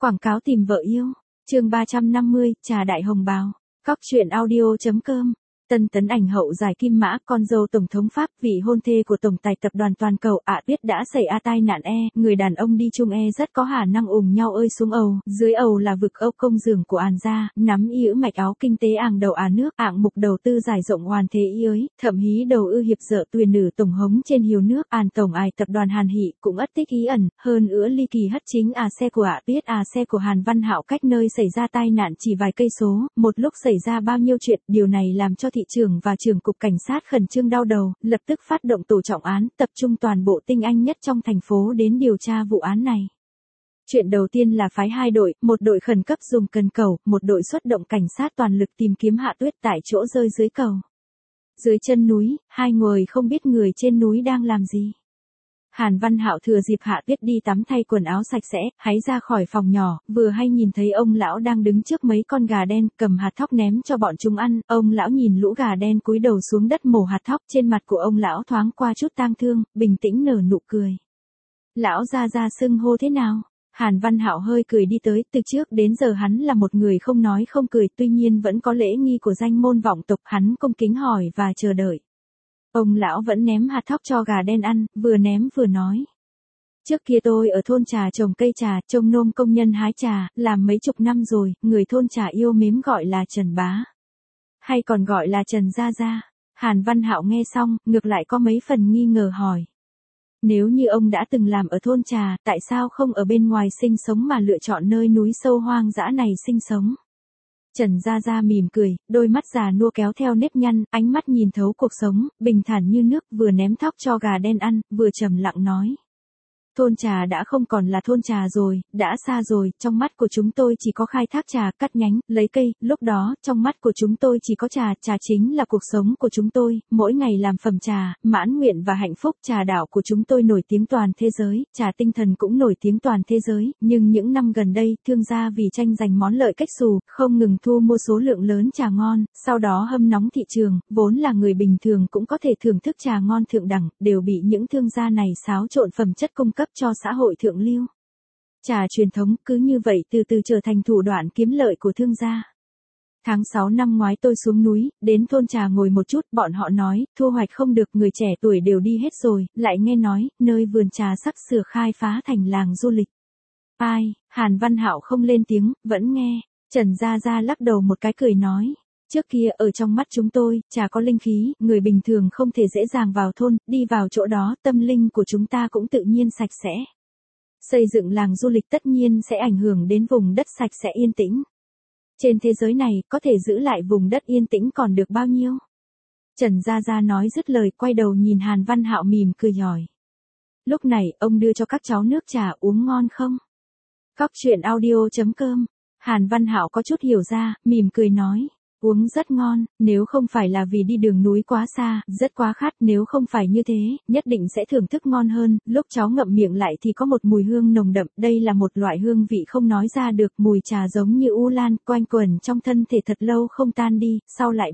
Quảng cáo tìm vợ yêu. Chương 350, trà đại hồng bào. Cóc truyện audio.com. Tân tấn ảnh hậu giải kim mã, con dâu tổng thống Pháp, vị hôn thê của tổng tài tập đoàn toàn cầu biết đã xảy tai nạn người đàn ông đi chung rất có khả năng ùm nhau ơi xuống ầu, dưới ầu là vực âu công giường của gia, nắm yữ mạch áo kinh tế đầu nước, mục đầu tư giải rộng hoàn thế ới, thậm hí đầu hiệp dợ tuyền nữ tổng hống trên hiếu nước, tổng tập đoàn Hàn Hỷ cũng ất tích ý ẩn, hơn ly kỳ hất chính xe của biết xe của Hàn Văn Hạo cách nơi xảy ra tai nạn chỉ vài cây số, một lúc xảy ra bao nhiêu chuyện, điều này làm cho thị trưởng và trưởng cục cảnh sát khẩn trương đau đầu, lập tức phát động tổ trọng án, tập trung toàn bộ tinh anh nhất trong thành phố đến điều tra vụ án này. Chuyện đầu tiên là phái hai đội, một đội khẩn cấp dùng cần cầu, một đội xuất động cảnh sát toàn lực tìm kiếm Hạ Tuyết tại chỗ rơi dưới cầu. Dưới chân núi, hai người không biết người trên núi đang làm gì. Hàn Văn Hạo thừa dịp Hạ Tuyết đi tắm thay quần áo sạch sẽ, hãy ra khỏi phòng nhỏ, vừa hay nhìn thấy ông lão đang đứng trước mấy con gà đen, cầm hạt thóc ném cho bọn chúng ăn, ông lão nhìn lũ gà đen cúi đầu xuống đất mổ hạt thóc, trên mặt của ông lão thoáng qua chút tang thương, bình tĩnh nở nụ cười. Lão ra xưng hô thế nào? Hàn Văn Hạo hơi cười đi tới, từ trước đến giờ hắn là một người không nói không cười, tuy nhiên vẫn có lễ nghi của danh môn vọng tộc, hắn cung kính hỏi và chờ đợi. Ông lão vẫn ném hạt thóc cho gà đen ăn, vừa ném vừa nói. Trước kia tôi ở thôn trà trồng cây trà, trông nom công nhân hái trà, làm mấy chục năm rồi, người thôn trà yêu mến gọi là Trần Bá. Hay còn gọi là Trần Gia Gia. Hàn Văn Hạo nghe xong, ngược lại có mấy phần nghi ngờ hỏi. Nếu như ông đã từng làm ở thôn trà, tại sao không ở bên ngoài sinh sống mà lựa chọn nơi núi sâu hoang dã này sinh sống? Trần Gia Gia mỉm cười, đôi mắt già nua kéo theo nếp nhăn, ánh mắt nhìn thấu cuộc sống, bình thản như nước, vừa ném thóc cho gà đen ăn, vừa trầm lặng nói. Thôn trà đã không còn là thôn trà rồi, đã xa rồi, trong mắt của chúng tôi chỉ có khai thác trà, cắt nhánh, lấy cây, lúc đó, trong mắt của chúng tôi chỉ có trà, trà chính là cuộc sống của chúng tôi, mỗi ngày làm phẩm trà, mãn nguyện và hạnh phúc, trà đảo của chúng tôi nổi tiếng toàn thế giới, trà tinh thần cũng nổi tiếng toàn thế giới, nhưng những năm gần đây, thương gia vì tranh giành món lợi cách xù, không ngừng thu mua số lượng lớn trà ngon, sau đó hâm nóng thị trường, vốn là người bình thường cũng có thể thưởng thức trà ngon thượng đẳng, đều bị những thương gia này xáo trộn phẩm chất cung cấp cho xã hội thượng lưu. Trà truyền thống cứ như vậy từ từ trở thành thủ đoạn kiếm lợi của thương gia. Tháng 6 năm ngoái tôi xuống núi, đến thôn trà ngồi một chút, bọn họ nói, thu hoạch không được, người trẻ tuổi đều đi hết rồi, lại nghe nói, nơi vườn trà sắp sửa khai phá thành làng du lịch. Ai? Hàn Văn Hạo không lên tiếng, vẫn nghe. Trần Gia Gia lắc đầu một cái cười nói. Trước kia ở trong mắt chúng tôi, trà có linh khí, người bình thường không thể dễ dàng vào thôn, đi vào chỗ đó, tâm linh của chúng ta cũng tự nhiên sạch sẽ. Xây dựng làng du lịch tất nhiên sẽ ảnh hưởng đến vùng đất sạch sẽ yên tĩnh. Trên thế giới này, có thể giữ lại vùng đất yên tĩnh còn được bao nhiêu? Trần Gia Gia nói dứt lời, quay đầu nhìn Hàn Văn Hạo mỉm cười hỏi. Lúc này, ông đưa cho các cháu nước trà uống ngon không? Cóc truyện audio.com. Hàn Văn Hạo có chút hiểu ra, mỉm cười nói. Uống rất ngon, nếu không phải là vì đi đường núi quá xa, rất quá khát, nếu không phải như thế, nhất định sẽ thưởng thức ngon hơn, lúc cháu ngậm miệng lại thì có một mùi hương nồng đậm, đây là một loại hương vị không nói ra được, mùi trà giống như u lan, quanh quẩn trong thân thể thật lâu không tan đi, sau lại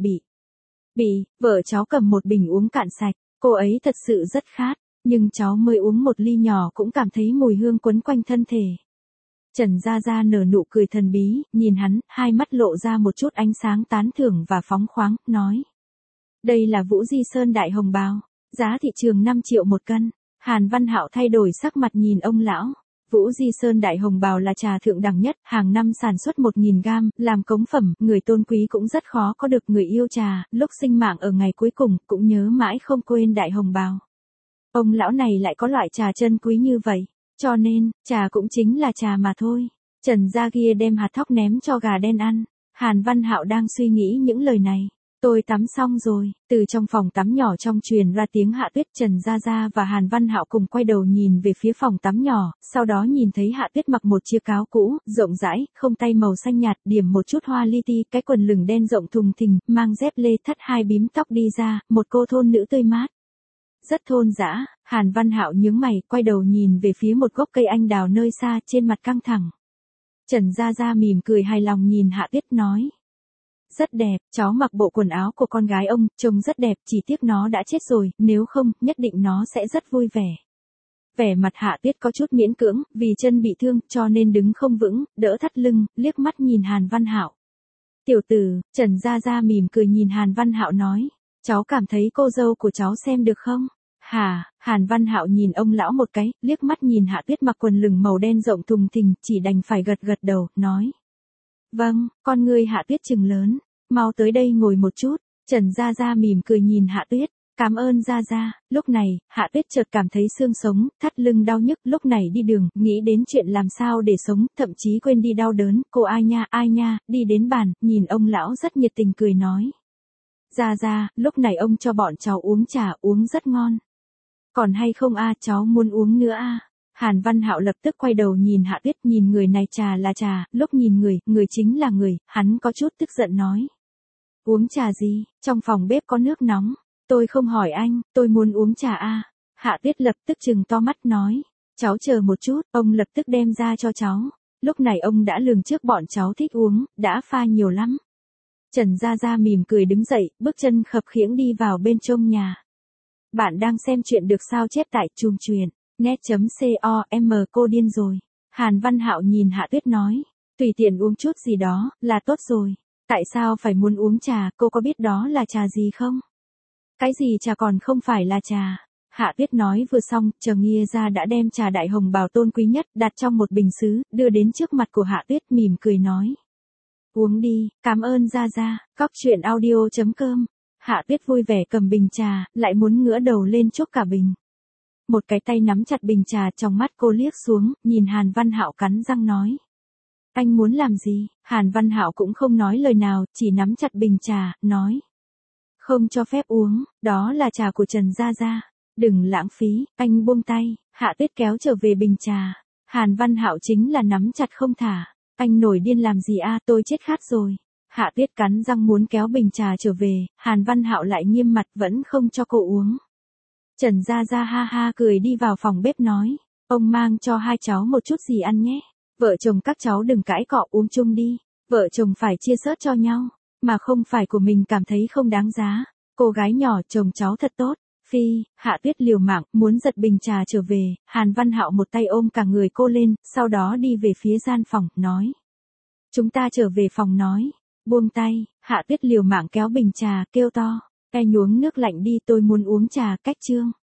vợ cháu cầm một bình uống cạn sạch, cô ấy thật sự rất khát, nhưng cháu mới uống một ly nhỏ cũng cảm thấy mùi hương quấn quanh thân thể. Trần Gia Gia nở nụ cười thần bí, nhìn hắn, hai mắt lộ ra một chút ánh sáng tán thưởng và phóng khoáng, nói. Đây là Vũ Di Sơn Đại Hồng Bào, giá thị trường 5 triệu một cân. Hàn Văn Hạo thay đổi sắc mặt nhìn ông lão. Vũ Di Sơn Đại Hồng Bào là trà thượng đẳng nhất, hàng năm sản xuất 1.000 gam, làm cống phẩm, người tôn quý cũng rất khó có được người yêu trà, lúc sinh mạng ở ngày cuối cùng, cũng nhớ mãi không quên Đại Hồng Bào. Ông lão này lại có loại trà chân quý như vậy. Cho nên, trà cũng chính là trà mà thôi. Trần Gia Gia đem hạt thóc ném cho gà đen ăn. Hàn Văn Hạo đang suy nghĩ những lời này. Tôi tắm xong rồi. Từ trong phòng tắm nhỏ trong truyền ra tiếng Hạ Tuyết. Trần Gia Gia và Hàn Văn Hạo cùng quay đầu nhìn về phía phòng tắm nhỏ. Sau đó nhìn thấy Hạ Tuyết mặc một chiếc áo cũ, rộng rãi, không tay màu xanh nhạt, điểm một chút hoa li ti, cái quần lửng đen rộng thùng thình, mang dép lê thắt hai bím tóc đi ra, một cô thôn nữ tươi mát. Rất thôn dã. Hàn Văn Hạo nhướng mày, quay đầu nhìn về phía một gốc cây anh đào nơi xa, trên mặt căng thẳng. Trần Gia Gia mỉm cười hài lòng nhìn Hạ Tuyết nói. Rất đẹp, cháu mặc bộ quần áo của con gái ông, trông rất đẹp, chỉ tiếc nó đã chết rồi, nếu không, nhất định nó sẽ rất vui vẻ. Vẻ mặt Hạ Tuyết có chút miễn cưỡng, vì chân bị thương, cho nên đứng không vững, đỡ thắt lưng, liếc mắt nhìn Hàn Văn Hạo. Tiểu tử, Trần Gia Gia mỉm cười nhìn Hàn Văn Hạo nói, cháu cảm thấy cô dâu của cháu xem được không? Hả? Hàn Văn Hạo nhìn ông lão một cái, liếc mắt nhìn Hạ Tuyết mặc quần lửng màu đen rộng thùng thình, chỉ đành phải gật gật đầu, nói. Vâng, con ngươi Hạ Tuyết trừng lớn, mau tới đây ngồi một chút. Trần Gia Gia mỉm cười nhìn Hạ Tuyết. Cảm ơn Gia Gia. Lúc này, Hạ Tuyết chợt cảm thấy xương sống, thắt lưng đau nhức, lúc này đi đường, nghĩ đến chuyện làm sao để sống, thậm chí quên đi đau đớn, cô ai nha, đi đến bàn, nhìn ông lão rất nhiệt tình cười nói. Gia Gia, lúc này ông cho bọn cháu uống trà, uống rất ngon. Còn hay không cháu muốn uống nữa Hàn Văn Hạo lập tức quay đầu nhìn Hạ Tuyết, nhìn người này trà là trà, lúc nhìn người chính là người, hắn có chút tức giận nói. Uống trà gì, trong phòng bếp có nước nóng. Tôi không hỏi anh, tôi muốn uống trà Hạ Tuyết lập tức trừng to mắt nói. Cháu chờ một chút, ông lập tức đem ra cho cháu. Lúc này ông đã lường trước bọn cháu thích uống, đã pha nhiều lắm. Trần Gia Gia mỉm cười đứng dậy, bước chân khập khiễng đi vào bên trong nhà. Bạn đang xem chuyện được sao chép tại Chùm Chuyện, net.com. Cô điên rồi. Hàn Văn Hạo nhìn Hạ Tuyết nói. Tùy tiện uống chút gì đó, là tốt rồi. Tại sao phải muốn uống trà, cô có biết đó là trà gì không? Cái gì trà còn không phải là trà. Hạ Tuyết nói vừa xong, chờ Nghia ra đã đem trà đại hồng bào tôn quý nhất, đặt trong một bình sứ, đưa đến trước mặt của Hạ Tuyết mỉm cười nói. Uống đi, cảm ơn Gia Gia. Cóc truyện audio.com. Hạ Tuyết vui vẻ cầm bình trà, lại muốn ngửa đầu lên chốc cả bình. Một cái tay nắm chặt bình trà, trong mắt cô liếc xuống, nhìn Hàn Văn Hạo cắn răng nói. Anh muốn làm gì? Hàn Văn Hạo cũng không nói lời nào, chỉ nắm chặt bình trà, nói. Không cho phép uống, đó là trà của Trần Gia Gia. Đừng lãng phí, anh buông tay. Hạ Tuyết kéo trở về bình trà. Hàn Văn Hạo chính là nắm chặt không thả. Anh nổi điên làm gì tôi chết khát rồi. Hạ Tuyết cắn răng muốn kéo bình trà trở về, Hàn Văn Hạo lại nghiêm mặt vẫn không cho cô uống. Trần Gia Gia ha ha cười đi vào phòng bếp nói, ông mang cho hai cháu một chút gì ăn nhé. Vợ chồng các cháu đừng cãi cọ, uống chung đi. Vợ chồng phải chia sớt cho nhau, mà không phải của mình cảm thấy không đáng giá. Cô gái nhỏ, chồng cháu thật tốt. Phi, Hạ Tuyết liều mạng, muốn giật bình trà trở về, Hàn Văn Hạo một tay ôm cả người cô lên, sau đó đi về phía gian phòng, nói. Chúng ta trở về phòng nói. Buông tay, Hạ Tuyết liều mạng kéo bình trà, kêu to. Nhuống nước lạnh đi, tôi muốn uống trà, cách chương.